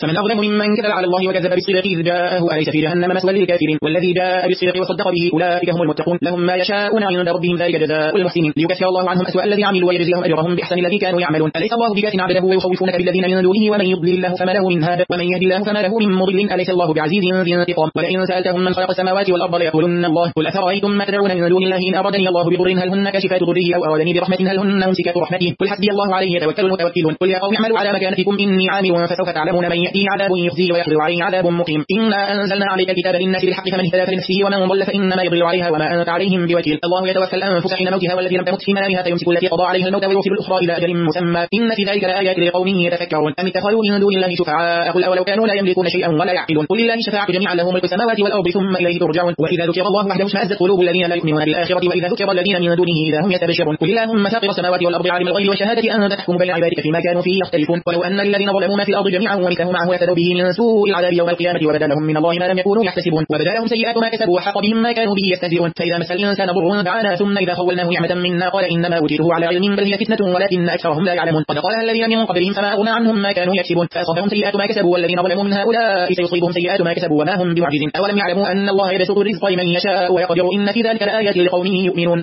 فمن أظلم ممن كذب على الله وكذب بالصدق إذ جاءه أليس في جهنم مثوى للكافرين والذي جاء بالصدق وصدق به أولئك هم المتقون لهم ما يشاءون عند ربهم ذلك جزاء المحسنين ليكفر الله عنهم أسوأ الذي عملوا ويجزيهم أجرهم بأحسن الذي كانوا يعملون أليس الله بكاف عبده ويخوفونك بالذين من دونه ومن يضلل الله فما له من هاد ومن يهد الله فما له من مضل أليس الله بعزيز ذي انتقام ولئن سألتهم من خلق السماوات والأرض ليقولن الله قل أفرأيتم ما تدعون من دون الله إن أرادني الله بضر هل هن كاشفات ضره أو أرادني برحمة هل هن ممسكات رحمته قل حسبي الله عليه يتوكل المتوكلون قل يا قوم اعملوا على مكانتكم إني عامل فسوف تعلمون من يأتيه عذاب يخزيه ويحضر عليه عذاب مقيم إنا أنزلنا عليك الكتاب للناس بالحق فمن اهتدى فلنفسه ومن ضل فإنما يضل عليها وما أنت عليهم بوكيل الله يتوفى الأنفس حين موتها والتي لم تمت في منامها فيمسك التي قضى عليها الموت ويرسل الأخرى إلى أجل مسمى إن في ذلك لآيات لقوم يتفكرون أم اتخذوا من دون الله شفعاء قل أولو كانوا لا يملكون شيئا ولا يعقلون قل لله الشفاعة جميعا له ملك السماوات والأرض ثم إليه ترجعون وإذا ذكر الله وحده اشمأزت قلوب الذين لا يؤمنون بالآخرة وإذا ذكر الذين من دونه إذا هم يتبشرون قل اللهم فاطر السماوات والأرض عالم الغيب والشهادة أنت تحكم بين عبادك فيما كانوا فيه يختلفون ولو أن الذين ظلموا ما في الأرض جميعا ومثله معه يفتدوا به من سوء العذاب يوم القيامة وبدا لهم من الله ما لم يكونوا يحتسبون وبدا لهم سيئات ما كسبوا وحاق بهم ما كانوا به يستهزئون فإذا مس الإنسان ضر دعانا ثم إذا خولناه نعمة منا قال إنما أوتيته على علم بل هي فتنة ولكن أكثرهم لا يعلمون قد قالها الذين من قبلهم فما أغنى عنهم ما كانوا يكسبون فأصابهم سيئات ما كسبوا والذين ظلموا من هؤلاء سيصيبهم سيئات ما كسبوا وما هم بمعجزين أولم يعلموا أن الله يبسط الرزق لمن يشاء ويقدر إن في ذلك لآيات لقوم يؤمنون